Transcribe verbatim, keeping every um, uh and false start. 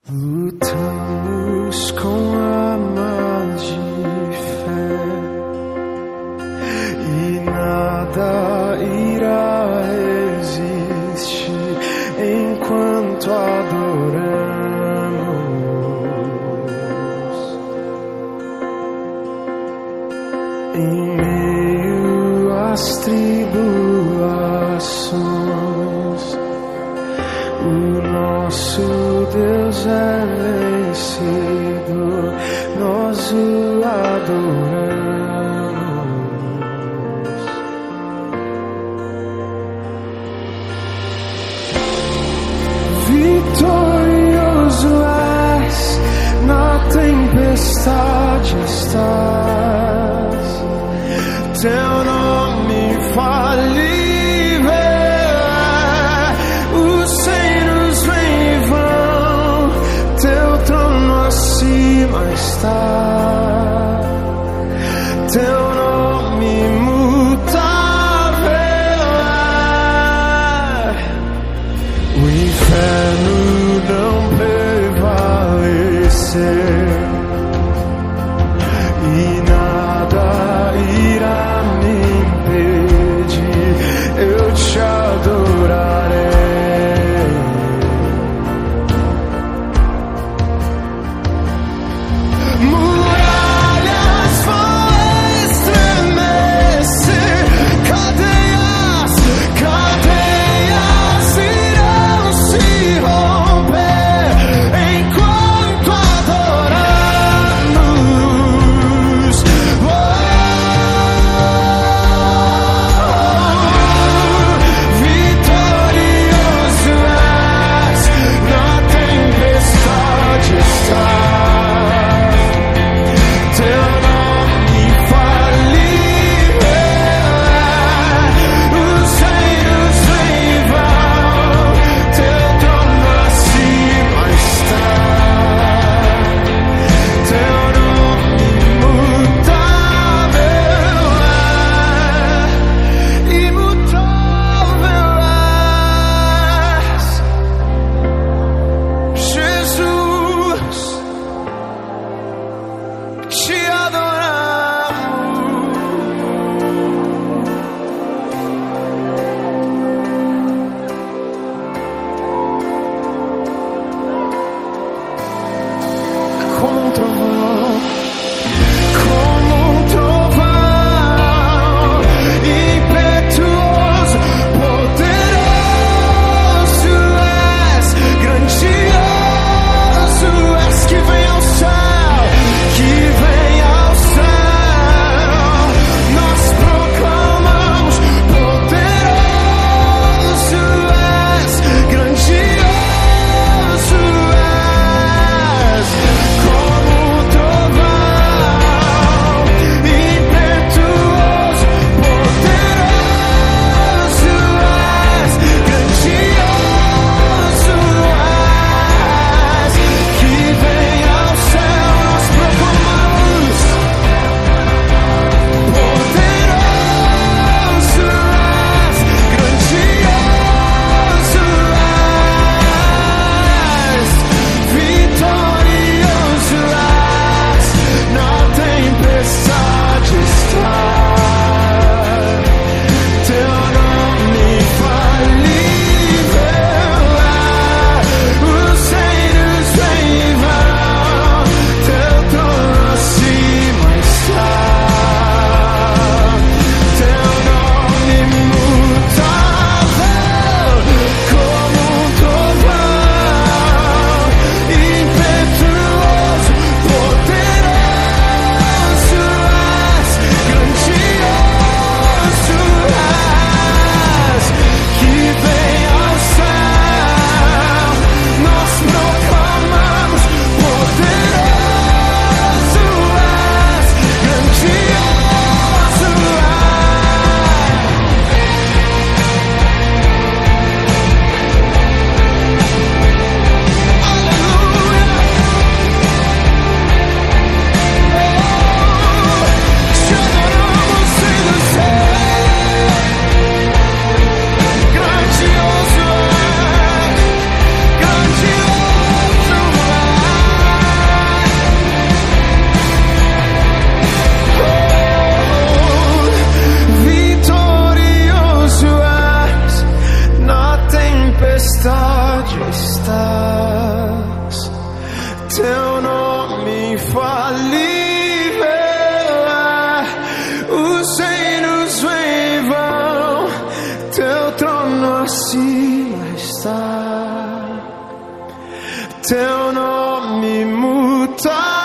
Lutamos com armas de fé e nada irá resistir enquanto adoramos. Em meio às tribulações, o nosso Deus é vencedor, nós o adoramos. Vitorioso és, na tempestade estás, teu nome falível é, os reinos vêm e vão, teu trono acima está, teu nome imutável é, o inferno não prevaleceu e nada irá me impedir, eu te adorarei. Muralhas trono acima está, teu nome mutar.